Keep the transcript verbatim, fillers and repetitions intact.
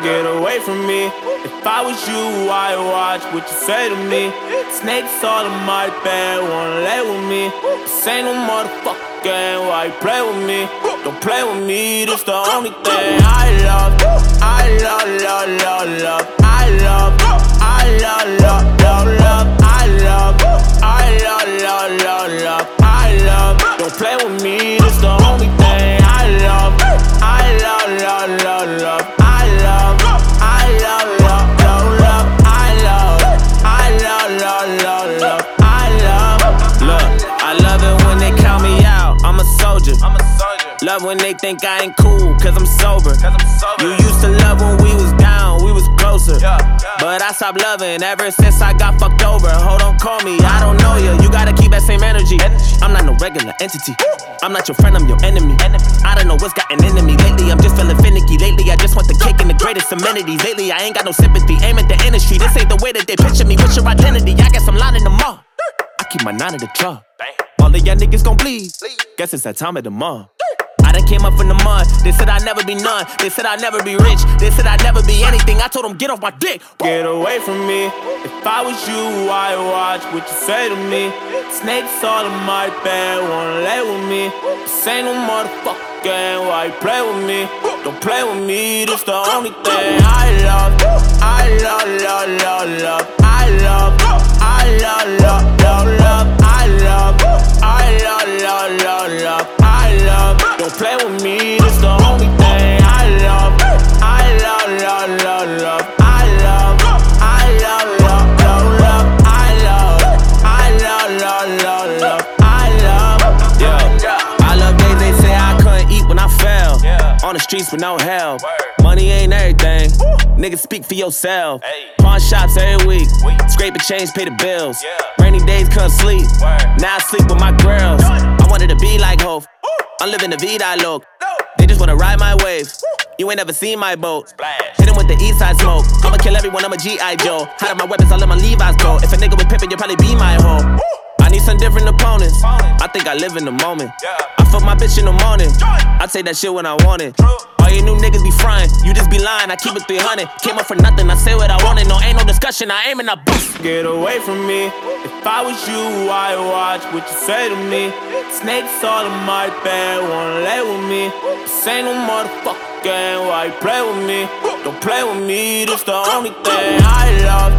Get away from me. If I was you, I'd watch what you say to me. Snakes all in my bed, wanna lay with me. This ain't no motherfucking game, why you play with me? Don't play with me, this the only thing I love. I love, love, love, love. I love, I love, love, love, love. I love, I love, love, love, love. I love, don't play with me, this the only thing I love. I love, love, love, love. I love, I love, love, love, love. I love, I love, love, love, love. I love, look, I love it when they count me out. I'm a soldier. I'm a soldier. Love when they think I ain't cool, cause I'm sober. Cause I'm sober. You used to love when we was down, we was closer. Yeah, yeah. But I stopped loving ever since I got fucked over. Hold on, call me, I don't know you. You gotta keep that same energy. I'm not no regular entity. I'm not your friend, I'm your enemy. I don't know what's gotten into me. Lately, I'm just feeling finicky. Lately, I just want the cake and the greatest amenities. Lately, I ain't got no sympathy. Aim at the industry. This ain't the way that they picture me. What's your identity? I guess I'm lining them up. I keep my nine at the club. All of y'all niggas gon' bleed. Guess it's that time of the month. I done came up from the mud. They said I'd never be none. They said I'd never be rich. They said I'd never be anything. I told them get off my dick. Get away from me. If I was you, I'd watch what you say to me. Snakes all in my bed, wanna lay with me. This ain't no motherfucking game, why you play with me? Don't play with me, this the only thing I love. I love, love, love, love. I love, I love, love, love, love. I love, I love, love, love, love. I love, don't play with me, this the only thing I love. I love, love, love, love. I love, I love, love, love, love. I love, I love, love, love, love. I love, yeah. I love days they say I couldn't eat when I fell. On the streets with no help. Money ain't everything. Niggas speak for yourself. Pawn shops every week. Scrape a change, pay the bills. Rainy days couldn't sleep. Now I sleep with my girls. I wanted to be like Hov. I'm living the vida look. They just wanna ride my wave. You ain't never seen my boat. Hit him with the east side smoke. I'ma kill everyone, I'm a G I Joe. Hide my weapons, I let my Levi's go. If a nigga was pimpin', you'll probably be my hoe. I need some different opponents. I think I live in the moment. I fuck my bitch in the morning. I take that shit when I want it. All you new niggas be frying, you just be lying. I keep it three hundred. Came up for nothing, I say what I wanted. No, ain't no discussion, I aim and I boost. Get away from me. If I was you, I'd watch what you say to me. Snakes all in my bed, wanna lay with me. This ain't no motherfucking game, why you play with me? Don't play with me, this the only thing I love.